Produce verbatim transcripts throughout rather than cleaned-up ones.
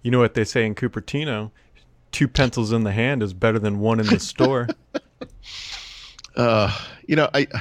You know what they say in Cupertino? Two pencils in the hand is better than one in the store. uh, you know, I, I,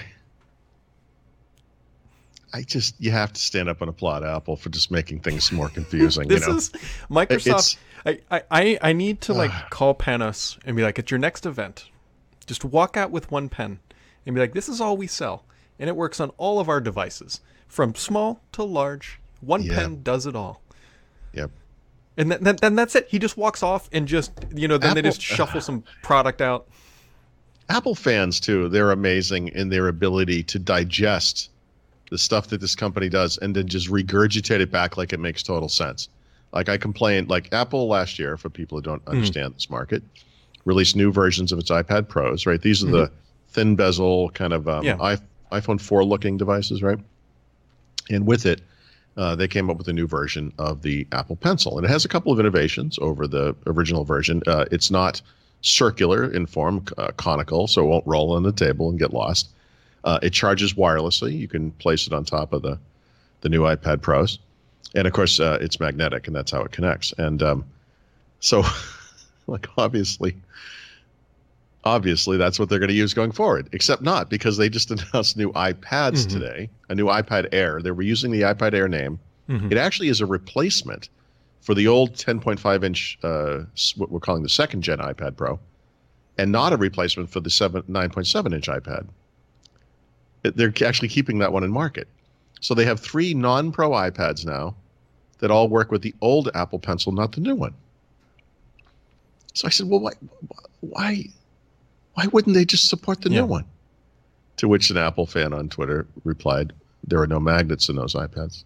I just you have to stand up and applaud Apple for just making things more confusing. This you know? is Microsoft. I, I, I, I need to like uh, call Panos and be like, at your next event, just walk out with one pen and be like, this is all we sell, and it works on all of our devices, from small to large. One yeah. pen does it all. Yep. And then, then, then that's it. He just walks off and just, you know, then Apple, they just shuffle some product out. Apple fans, too, they're amazing in their ability to digest the stuff that this company does and then just regurgitate it back like it makes total sense. Like I complained, like Apple last year, for people who don't understand mm. this market, released new versions of its iPad Pros, right? These are mm-hmm. the thin bezel kind of um, yeah. I, iPhone four looking devices, right? And with it, Uh, they came up with a new version of the Apple Pencil. And it has a couple of innovations over the original version. Uh, it's not circular in form, uh, conical, so it won't roll on the table and get lost. Uh, it charges wirelessly. You can place it on top of the, the new iPad Pros. And, of course, uh, it's magnetic, and that's how it connects. And um, so, like, obviously, obviously that's what they're going to use going forward, except not, because they just announced new iPads mm-hmm. today, a new iPad Air. They were using the iPad Air name. Mm-hmm. It actually is a replacement for the old ten point five inch, uh, what we're calling the second gen iPad Pro, and not a replacement for the seven, nine point seven inch iPad. They're actually keeping that one in market. So they have three non-Pro iPads now that all work with the old Apple Pencil, not the new one. So I said, well, why, why, why wouldn't they just support the yeah. new one? To which an Apple fan on Twitter replied, there are no magnets in those iPads.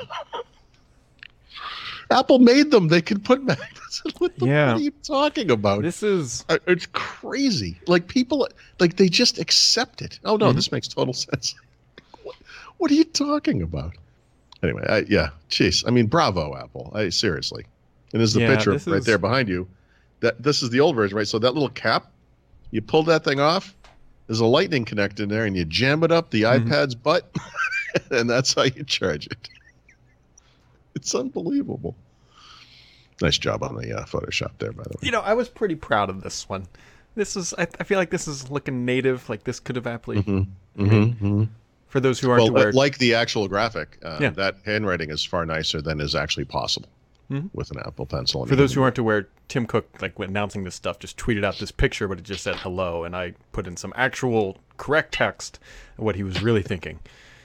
Apple made them. They can put magnets. What the yeah. what are you talking about? This is... It's crazy. Like, people, like, they just accept it. Oh, no, mm-hmm. this makes total sense. What, what are you talking about? Anyway, I, yeah, jeez. I mean, bravo, Apple. I, seriously. And there's the yeah, picture right is... there behind you. That This is the old version, right? So that little cap, you pull that thing off, there's a lightning connector in there, and you jam it up the mm-hmm. iPad's butt, and that's how you charge it. It's unbelievable. Nice job on the uh, Photoshop there, by the way. You know, I was pretty proud of this one. This is, I, I feel like this is looking native. Like this could have aptly. Mm-hmm. Mm-hmm. Mm-hmm. For those who aren't well, aware, like the actual graphic, uh, yeah. that handwriting is far nicer than is actually possible mm-hmm. with an Apple Pencil. For those who aren't aware, Tim Cook, like when announcing this stuff, just tweeted out this picture, but it just said hello, and I put in some actual correct text of what he was really thinking.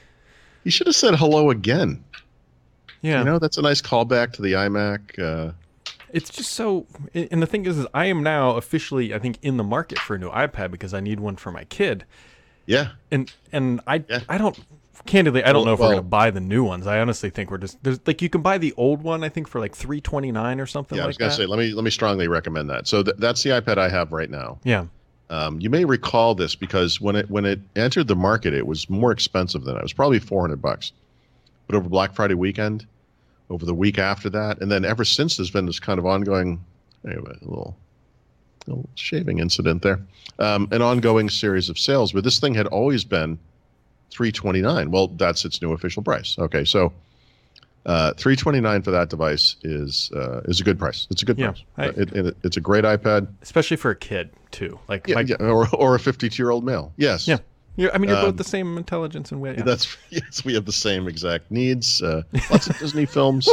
He should have said hello again. Yeah, you know, that's a nice callback to the iMac. Uh, it's just so, and the thing is, is I am now officially, I think, in the market for a new iPad because I need one for my kid. Yeah, and and I yeah. I don't candidly I don't well, know if well, we're gonna buy the new ones. I honestly think we're just there's like you can buy the old one I think for like three twenty nine or something. Yeah, like I was gonna that. say let me let me strongly recommend that. So th- that's the iPad I have right now. Yeah. Um, you may recall this because when it when it entered the market, it was more expensive than that. It was probably four hundred bucks, but over Black Friday weekend, over the week after that, and then ever since, there's been this kind of ongoing, anyway, a little, little shaving incident there, um, an ongoing series of sales where this thing had always been three twenty-nine. Well, that's its new official price. Okay, so uh, three twenty-nine for that device is uh, is a good price. It's a good yeah, price. I, it, it, it's a great iPad, especially for a kid too. Like yeah, my, yeah or or a fifty-two-year-old male. Yes. Yeah. You're, I mean, you're um, both the same intelligence and weight. Yeah. That's yes, we have the same exact needs. Uh, lots of Disney films.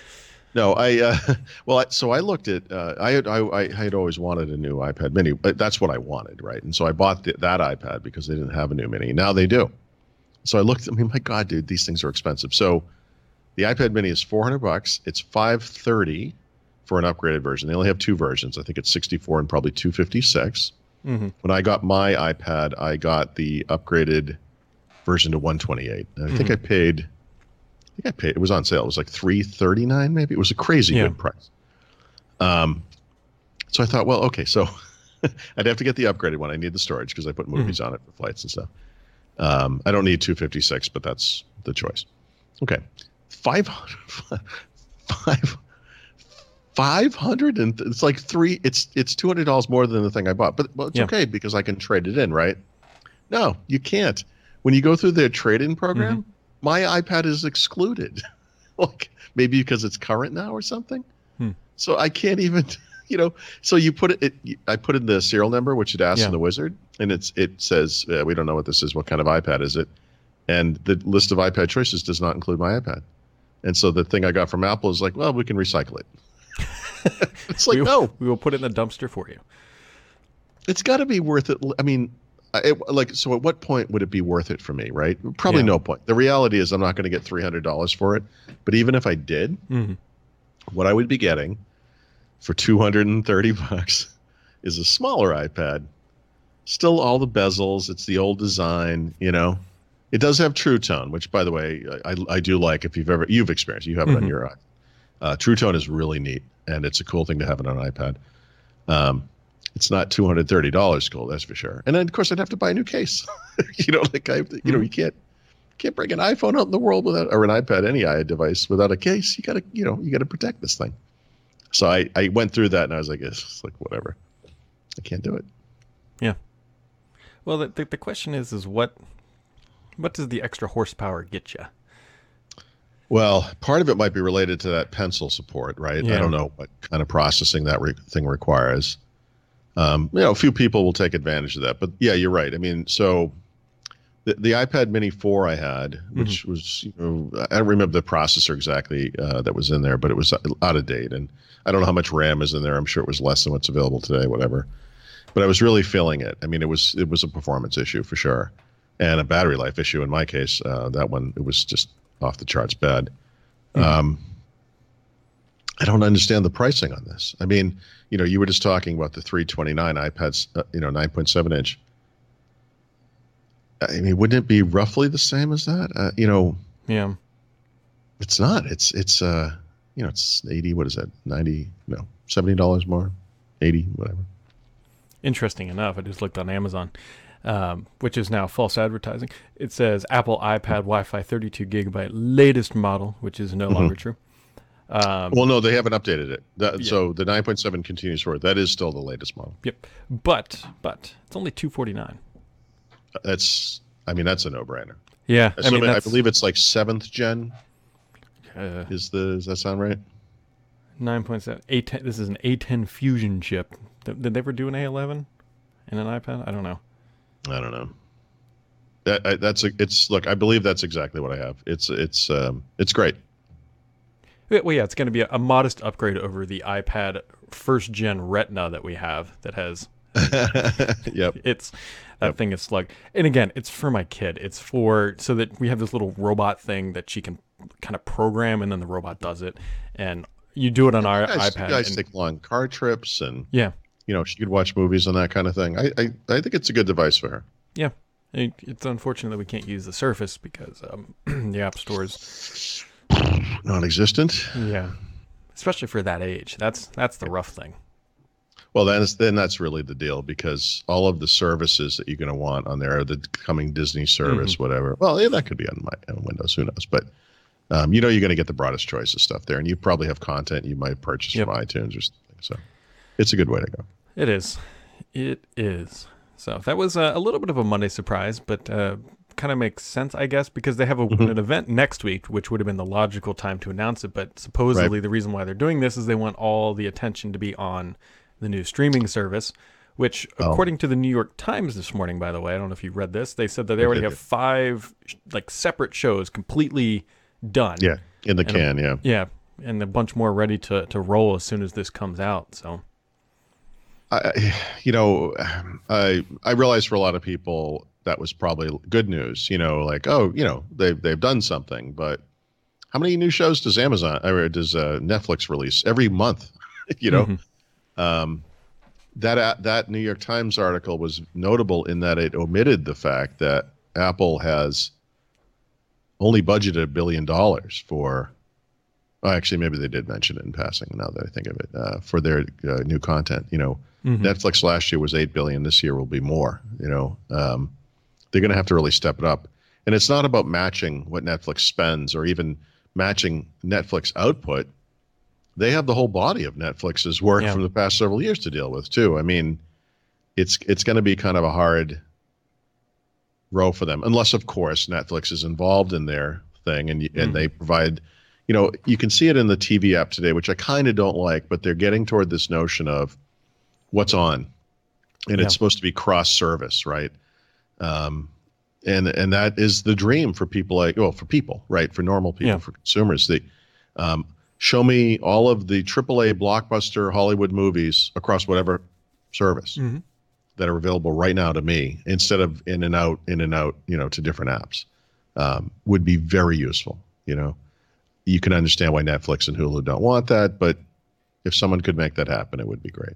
No, I uh, well, I, so I looked at. Uh, I had I, I had always wanted a new iPad Mini, but that's what I wanted, right? And so I bought the, that iPad because they didn't have a new Mini. Now they do. So I looked. I mean, my God, dude, these things are expensive. So the iPad Mini is four hundred bucks. It's five thirty for an upgraded version. They only have two versions. I think it's sixty-four and probably two fifty-six. Mm-hmm. When I got my iPad, I got the upgraded version to one twenty-eight. And I mm-hmm. think I paid, I think I paid, it was on sale. It was like three thirty-nine maybe. It was a crazy yeah. good price. Um, so I thought, well, okay, so I'd have to get the upgraded one. I need the storage because I put movies mm-hmm. on it for flights and stuff. Um, I don't need two fifty-six, but that's the choice. Okay. five hundred, five Five hundred and it's like three. It's it's two hundred dollars more than the thing I bought, but well, it's yeah. okay because I can trade it in, right? No, you can't. When you go through their trade-in program, mm-hmm. my iPad is excluded. Like maybe because it's current now or something. Hmm. So I can't even, you know. So you put it, it I put in the serial number, which it asks Yeah. in the wizard, and it's it says uh, we don't know what this is. What kind of iPad is it? And the list of iPad choices does not include my iPad. And so the thing I got from Apple is like, well, we can recycle it. It's like, we, no, we will put it in the dumpster for you. it's got to be worth it. I mean, I- it, like, so at what point would it be worth it for me, right? Probably Yeah. no point. The reality is I'm not going to get three hundred dollars for it. But even if I did, Mm-hmm. what I would be getting for two hundred thirty bucks is a smaller iPad. Still all the bezels. It's the old design, you know. It does have True Tone, which, by the way, I, I do like. If you've ever you've experienced, you have it Mm-hmm. on your iPad. Uh, True Tone is really neat, and it's a cool thing to have it on an iPad. Um, it's not two hundred thirty dollars cool, that's for sure. And then, of course, I'd have to buy a new case. you know, like I, you Mm-hmm. know, you can't can't bring an iPhone out in the world without, or an iPad, any i device without a case. You gotta, you know, you gotta protect this thing. So I, I went through that, and I was like, it's like whatever. I can't do it. Yeah. Well, the, the the question is, is what what does the extra horsepower get you? Well, part of it might be related to that pencil support, right? Yeah. I don't know what kind of processing that re- thing requires. Um, you know, a few people will take advantage of that, but yeah, you're right. I mean, so the, the iPad Mini four I had, which was, you know, I don't remember the processor exactly uh, that was in there, but it was out of date, and I don't know how much RAM is in there. I'm sure it was less than what's available today, whatever. But I was really feeling it. I mean, it was it was a performance issue for sure, and a battery life issue in my case. Uh, that one, it was just off the charts bad. Mm. Um, I don't understand the pricing on this. I mean, you know, you were just talking about the three twenty-nine iPads, uh, you know, nine point seven inch. I mean, wouldn't it be roughly the same as that? Uh, you know, Yeah. it's not. It's it's uh, you know, it's eighty. What is that? ninety? No, seventy dollars more, eighty, whatever. Interesting enough, I just looked on Amazon, um, which is now false advertising. It says Apple iPad Wi-Fi thirty-two gigabyte latest model, which is no Mm-hmm. longer true. Um, Well, no, they haven't updated it. That, Yeah. So the nine point seven continues forward. That is still the latest model. Yep. But but it's only two forty-nine. That's, I mean, that's a no-brainer. Yeah, I Assuming, mean I that's believe it's like seventh gen. uh, Is the does that sound right? nine point seven. A ten. This is an A ten Fusion chip. Did, did they ever do an A eleven in an iPad? I don't know. I don't know. That I, that's a, it's look. I believe that's exactly what I have. It's it's um it's great. Yeah, Well, yeah, it's going to be a, a modest upgrade over the iPad first gen Retina that we have. That has Yep. it's that Yep. thing is slug. And again, it's for my kid. It's for so that we have this little robot thing that she can kind of program, and then the robot does it, and you do it on our You guys, iPad. you guys and- take long car trips, and yeah, you know she could watch movies and that kind of thing. I I, I think it's a good device for her. yeah. It, it's unfortunate that we can't use the Surface because um, the App Stores. Non-existent. Yeah, especially for that age. That's that's the rough thing. Well, then, it's, then that's really the deal, because all of the services that you're going to want on there, the coming Disney service, Mm-hmm. whatever. Well, yeah, that could be on my on Windows. Who knows? But um, you know, you're going to get the broadest choice of stuff there, and you probably have content you might purchase Yep. from iTunes or something. So it's a good way to go. It is. It is. So that was a, a little bit of a Monday surprise, but uh, kind of makes sense, I guess, because they have a, Mm-hmm. an event next week, which would have been the logical time to announce it. But supposedly Right. the reason why they're doing this is they want all the attention to be on the new streaming service, which, Oh. according to the New York Times this morning, by the way, I don't know if you read this, they said that they I already did. have five like separate shows completely done. Yeah, in the And a- can. Yeah. Yeah, and a bunch more ready to, to roll as soon as this comes out. So I, you know, I I realize for a lot of people that was probably good news. You know, like, oh, you know, they've they've done something. But how many new shows does Amazon or does uh, Netflix release every month? you know, Mhm. um, that uh, that New York Times article was notable in that it omitted the fact that Apple has only budgeted a billion dollars for. Well, actually, maybe they did mention it in passing. Now that I think of it, uh, for their uh, new content, you know. Mhm. Netflix last year was eight billion. This year will be more. You know, um, they're going to have to really step it up. And it's not about matching what Netflix spends or even matching Netflix output. They have the whole body of Netflix's work Yeah. from the past several years to deal with too. I mean, it's it's going to be kind of a hard row for them, unless of course Netflix is involved in their thing and and Mhm. they provide, you know, you can see it in the T V app today, which I kind of don't like, but they're getting toward this notion of what's on, and Yeah. it's supposed to be cross service, right? Um, and and that is the dream for people like, well, for people, right? For normal people, Yeah. for consumers. They um, show me all of the triple A blockbuster Hollywood movies across whatever service Mm-hmm. that are available right now to me, instead of in and out, in and out, you know, to different apps, um, would be very useful. You know, you can understand why Netflix and Hulu don't want that, but if someone could make that happen, it would be great.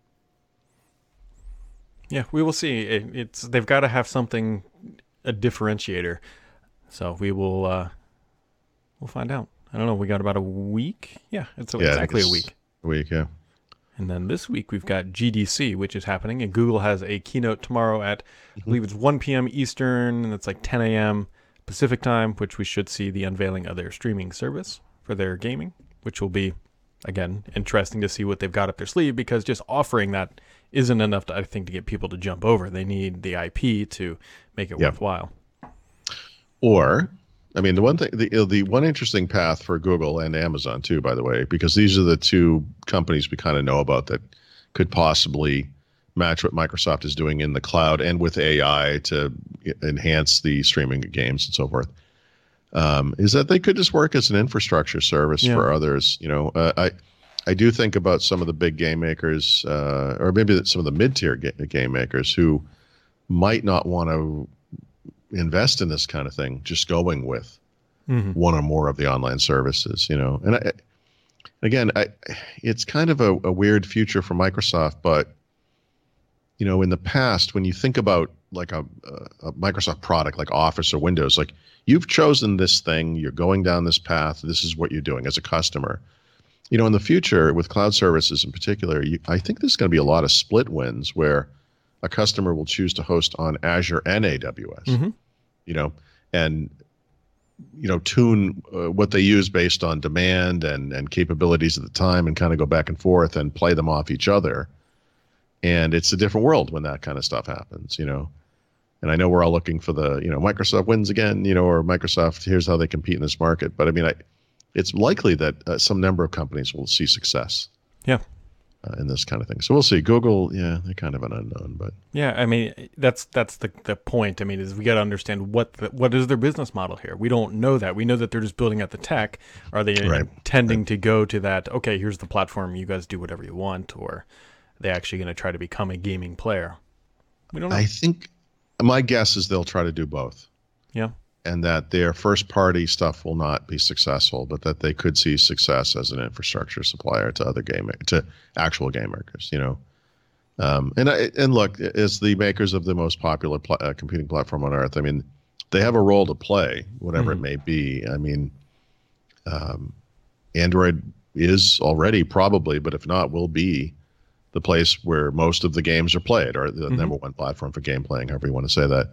Yeah, we will see. It, it's they've got to have something, a differentiator. So we will uh, we'll find out. I don't know. We got about a week. Yeah, it's Yeah, I think exactly a it's week. A week, yeah. And then this week we've got G D C, which is happening, and Google has a keynote tomorrow at I believe it's one p.m. Eastern, and it's like ten a.m. Pacific time, which we should see the unveiling of their streaming service for their gaming, which will be, again, interesting to see what they've got up their sleeve, because just offering that isn't enough, to, I think, to get people to jump over. They need the I P to make it Yeah. worthwhile. Or, I mean, the one thing, the the one interesting path for Google and Amazon too, by the way, because these are the two companies we kind of know about that could possibly match what Microsoft is doing in the cloud and with A I to enhance the streaming of games and so forth. Um, is that they could just work as an infrastructure service Yeah. for others. You know, uh, I I do think about some of the big game makers, uh, or maybe some of the mid-tier ga- game makers who might not want to invest in this kind of thing, just going with Mm-hmm. one or more of the online services, you know. And I, again, I, it's kind of a, a weird future for Microsoft, but you know, in the past, when you think about like a, a Microsoft product like Office or Windows, like you've chosen this thing, you're going down this path, this is what you're doing as a customer. You know, in the future with cloud services in particular, you, I think there's going to be a lot of split wins where a customer will choose to host on Azure and A W S. Mm-hmm. You know, and you know, tune uh, what they use based on demand and and capabilities at the time, and kind of go back and forth and play them off each other. And it's a different world when that kind of stuff happens, you know. And I know we're all looking for the, you know, Microsoft wins again, you know, or Microsoft, here's how they compete in this market. But I mean, I, it's likely that uh, some number of companies will see success. Yeah. Uh, in this kind of thing. So we'll see. Google, yeah, they're kind of an unknown, but Yeah, I mean, that's that's the the point. I mean, is we got to understand what the, what is their business model here. We don't know that. We know that they're just building out the tech. Are they Right. intending Right. to go to that, okay, here's the platform, you guys do whatever you want, or are they actually going to try to become a gaming player? We don't know. I think my guess is they'll try to do both. Yeah. And that their first party stuff will not be successful, but that they could see success as an infrastructure supplier to other game to actual game makers, you know. Um, and I, and look, as the makers of the most popular pl- uh, computing platform on earth, I mean, they have a role to play, whatever Mhm. it may be. I mean, um, Android is already probably, but if not, will be the place where most of the games are played, or the Mhm. number one platform for game playing, however you want to say that.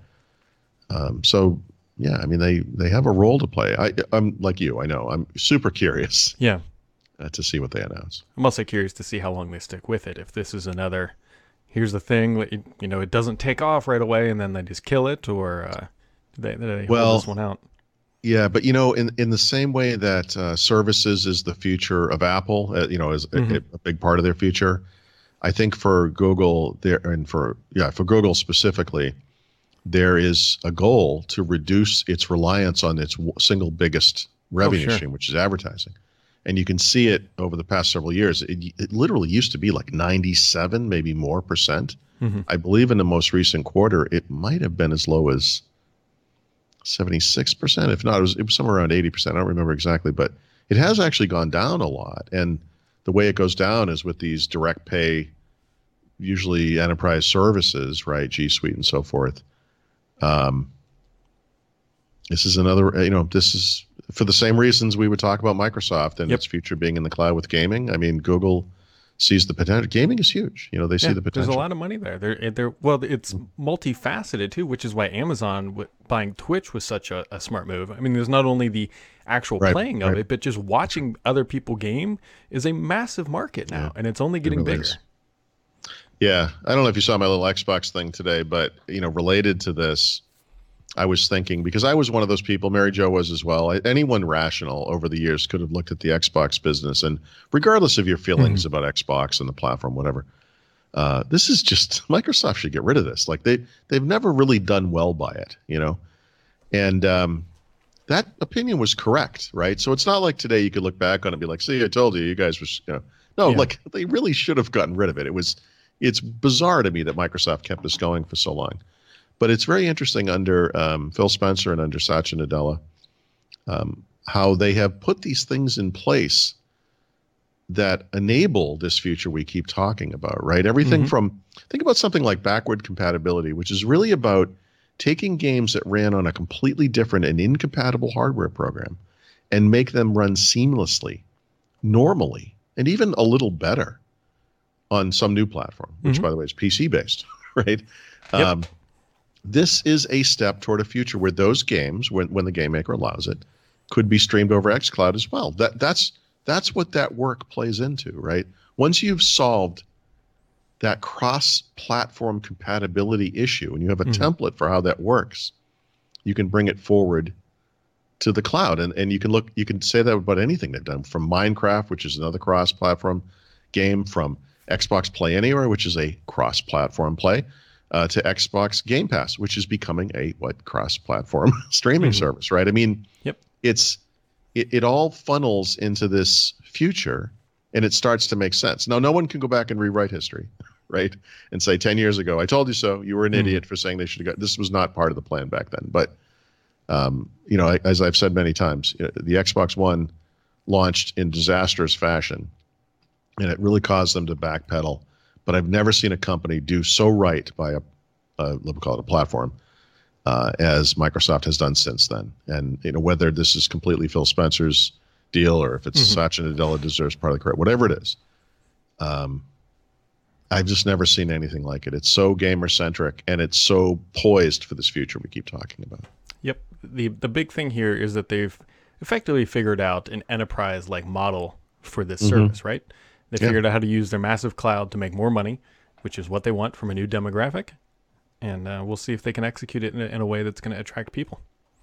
Um, so. Yeah, I mean, they, they have a role to play. I, I'm like you, I know. I'm super curious Yeah. uh, to see what they announce. I'm also curious to see how long they stick with it. If this is another, here's the thing, that, you know, it doesn't take off right away and then they just kill it, or uh, do they, do they Well, hold this one out? Yeah, but you know, in in the same way that uh, services is the future of Apple, uh, you know, is Mhm. a, a big part of their future. I think for Google, there and for yeah, for Google specifically, there is a goal to reduce its reliance on its w- single biggest revenue sure. stream, which is advertising. And you can see it over the past several years. It, it literally used to be like ninety-seven, maybe more percent. Mhm. I believe in the most recent quarter, it might have been as low as seventy-six percent. If not, it was, it was somewhere around eighty percent. I don't remember exactly, but it has actually gone down a lot. And the way it goes down is with these direct pay, usually enterprise services, right? G Suite and so forth. Um, this is another, you know, this is for the same reasons we would talk about Microsoft and Yep. its future being in the cloud with gaming. I mean, Google sees the potential. Gaming is huge. You know, they see Yeah, the potential. there's a lot of money there. They're, they're, well, it's multifaceted too, which is why Amazon w- buying Twitch was such a, a smart move. I mean, there's not only the actual Right, playing of right. it, but just watching other people game is a massive market now, Yeah, and it's only getting really bigger. is. Yeah, I don't know if you saw my little Xbox thing today, but you know, related to this, I was thinking, because I was one of those people, Mary Jo was as well. I, anyone rational over the years could have looked at the Xbox business, and regardless of your feelings mm-hmm. about Xbox and the platform, whatever, uh, this is just Microsoft should get rid of this. Like they they've never really done well by it, you know, and um, that opinion was correct, right? So it's not like today you could look back on it and be like, "See, I told you, you guys was," you know, no, yeah. like they really should have gotten rid of it. It was, it's bizarre to me that Microsoft kept this going for so long. But it's very interesting under um, Phil Spencer and under Satya Nadella um, how they have put these things in place that enable this future we keep talking about, right? Everything mm-hmm. from, think about something like backward compatibility, which is really about taking games that ran on a completely different and incompatible hardware program and make them run seamlessly, normally, and even a little better on some new platform, which, mm-hmm. by the way, is P C-based, right? Yep. Um, This is a step toward a future where those games, when, when the game maker allows it, could be streamed over xCloud as well. That that's that's what that work plays into, right? Once you've solved that cross-platform compatibility issue and you have a mm-hmm. template for how that works, you can bring it forward to the cloud. And and you can look, you can say that about anything they've done, from Minecraft, which is another cross-platform game, from Xbox Play Anywhere, which is a cross-platform play. Uh, to Xbox Game Pass, which is becoming a what cross-platform streaming mm-hmm. service, right? I mean, yep. it's it, it all funnels into this future, and it starts to make sense. Now, no one can go back and rewrite history, right? And say ten years ago, I told you so. You were an mm-hmm. idiot for saying they should have got. This was not part of the plan back then. But um, you know, as I've said many times, the Xbox One launched in disastrous fashion, and it really caused them to backpedal. But I've never seen a company do so right by a, a we'll call it a platform, uh, as Microsoft has done since then. And you know, whether this is completely Phil Spencer's deal or if it's mm-hmm. Satya Nadella deserves part of the credit, whatever it is, um, I've just never seen anything like it. It's so gamer centric and it's so poised for this future we keep talking about. Yep. The the big thing here is that they've effectively figured out an enterprise like model for this mm-hmm. service, right? They figured yeah. out how to use their massive cloud to make more money, which is what they want from a new demographic. And uh, we'll see if they can execute it in a, in a way that's going to attract people.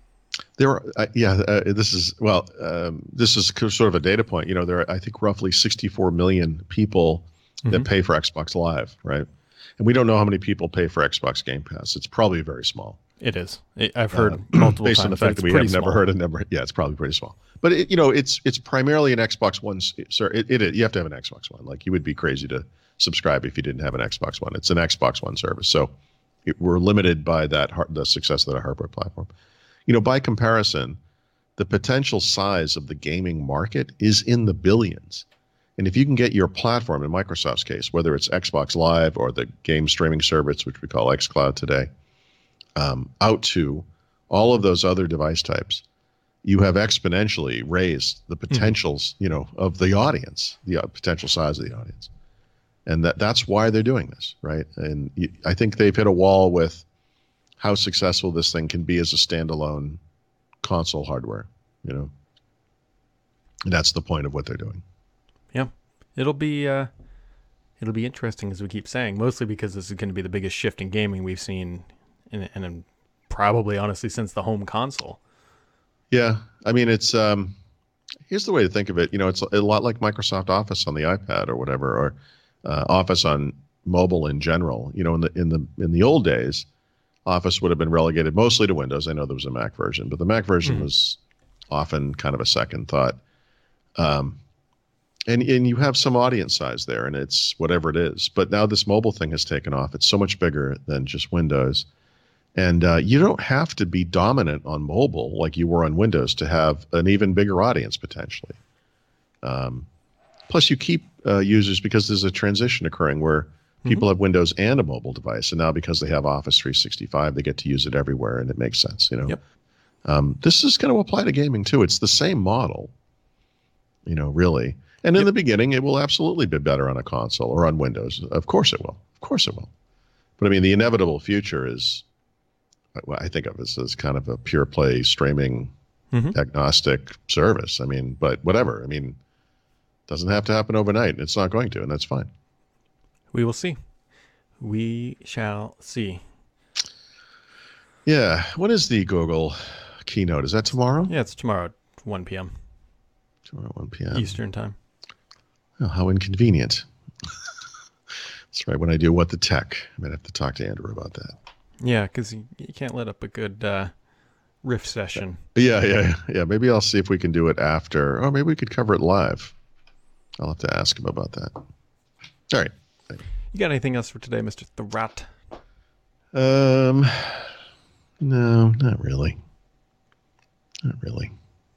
There are, uh, yeah, uh, this is, well, um, this is sort of a data point. You know, there are, I think, roughly sixty-four million people mm-hmm. that pay for Xbox Live, right? And we don't know how many people pay for Xbox Game Pass. It's probably very small. It is. It, I've heard uh, multiple based times. Based on the fact that we have small. never heard of never. Yeah, it's probably pretty small. But it, you know, it's it's primarily an Xbox One. Sir, it, it you have to have an Xbox One. Like you would be crazy to subscribe if you didn't have an Xbox One. It's an Xbox One service, so it, we're limited by that the success of that hardware platform. You know, by comparison, the potential size of the gaming market is in the billions. And if you can get your platform, in Microsoft's case, whether it's Xbox Live or the game streaming service, which we call xCloud today, um, out to all of those other device types, you have exponentially raised the potentials, mm-hmm. you know, of the audience, the uh, potential size of the audience. And that that's why they're doing this, right? And you, I think they've hit a wall with how successful this thing can be as a standalone console hardware, you know. And that's the point of what they're doing. Yeah. It'll be uh, it'll be interesting, as we keep saying, mostly because this is going to be the biggest shift in gaming we've seen in, in, in probably, honestly, since the home console. Yeah. I mean, it's um, here's the way to think of it. You know, it's a lot like Microsoft Office on the iPad or whatever, or uh, Office on mobile in general. You know, in the in the in the old days, Office would have been relegated mostly to Windows. I know there was a Mac version, but the Mac version mm-hmm. was often kind of a second thought. Um, and and you have some audience size there, and it's whatever it is. But now this mobile thing has taken off. It's so much bigger than just Windows. And uh, you don't have to be dominant on mobile like you were on Windows to have an even bigger audience potentially. Um, plus, you keep uh, users because there's a transition occurring where people mm-hmm. have Windows and a mobile device, and now because they have Office three sixty-five, they get to use it everywhere, and it makes sense. You know, yep. um, this is going to apply to gaming too. It's the same model, you know, really. And in yep. the beginning, it will absolutely be better on a console or on Windows. Of course, it will. Of course, it will. But I mean, the inevitable future is, well, I think of it as kind of a pure play streaming mm-hmm. agnostic service. I mean, but whatever. I mean, it doesn't have to happen overnight. It's not going to, and that's fine. We will see. We shall see. Yeah. What is the Google keynote? Is that tomorrow? Yeah, it's tomorrow at one p.m. Tomorrow at one p.m. Eastern time. Oh, how inconvenient. That's right. When I do What the Tech, I might have to talk to Andrew about that. Yeah, because you, you can't let up a good uh, riff session. Yeah, yeah, yeah. Maybe I'll see if we can do it after. Or maybe we could cover it live. I'll have to ask him about that. All right. You got anything else for today, Mister Thurrott? Um, no, not really. Not really.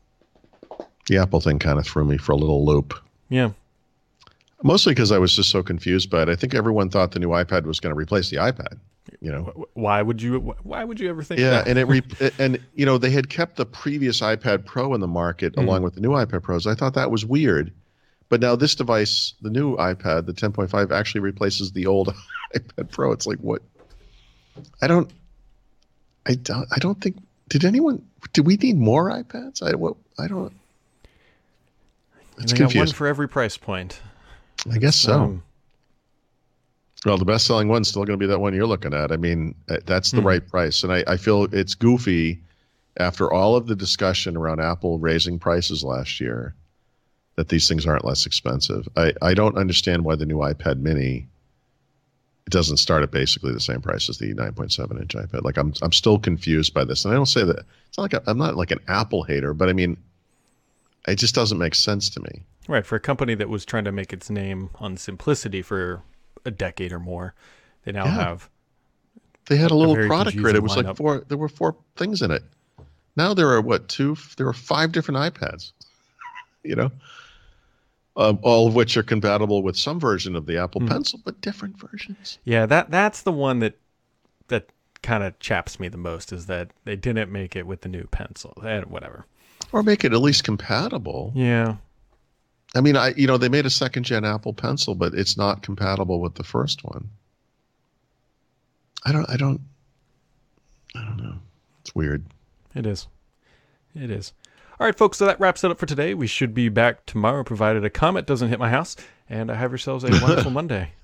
The Apple thing kind of threw me for a little loop. Yeah. Mostly because I was just so confused by it. I think everyone thought the new iPad was going to replace the iPad. You know, why would you? Why would you ever think? Yeah, that? and it re- and you know they had kept the previous iPad Pro in the market mm-hmm. along with the new iPad Pros. I thought that was weird, but now this device, the new iPad, the ten point five, actually replaces the old iPad Pro. It's like what? I don't. I don't. I don't think. Did anyone? Do we need more iPads? I what? I don't. It's confusing. Got one for every price point. I guess so. Um, well, the best-selling one's still going to be that one you're looking at. I mean, that's the hmm. right price. And I, I feel it's goofy after all of the discussion around Apple raising prices last year that these things aren't less expensive. I, I don't understand why the new iPad mini it doesn't start at basically the same price as the nine point seven inch iPad. Like, I'm I'm still confused by this. And I don't say that – it's not like a, I'm not like an Apple hater, but I mean, it just doesn't make sense to me. Right. For a company that was trying to make its name on simplicity for – a decade or more, they now yeah. have. They had a little a product grid. It was lineup. like four. There were four things in it. Now there are what two? There are five different iPads. You know, um, all of which are compatible with some version of the Apple mm. Pencil, but different versions. Yeah, that that's the one that that kind of chaps me the most is that they didn't make it with the new Pencil. And whatever. Or make it at least compatible. Yeah. I mean, I you know they made a second gen Apple Pencil, but it's not compatible with the first one. I don't, I don't, I don't know. It's weird. It is. It is. All right, folks. So that wraps it up for today. We should be back tomorrow, provided a comet doesn't hit my house. And have yourselves a wonderful Monday.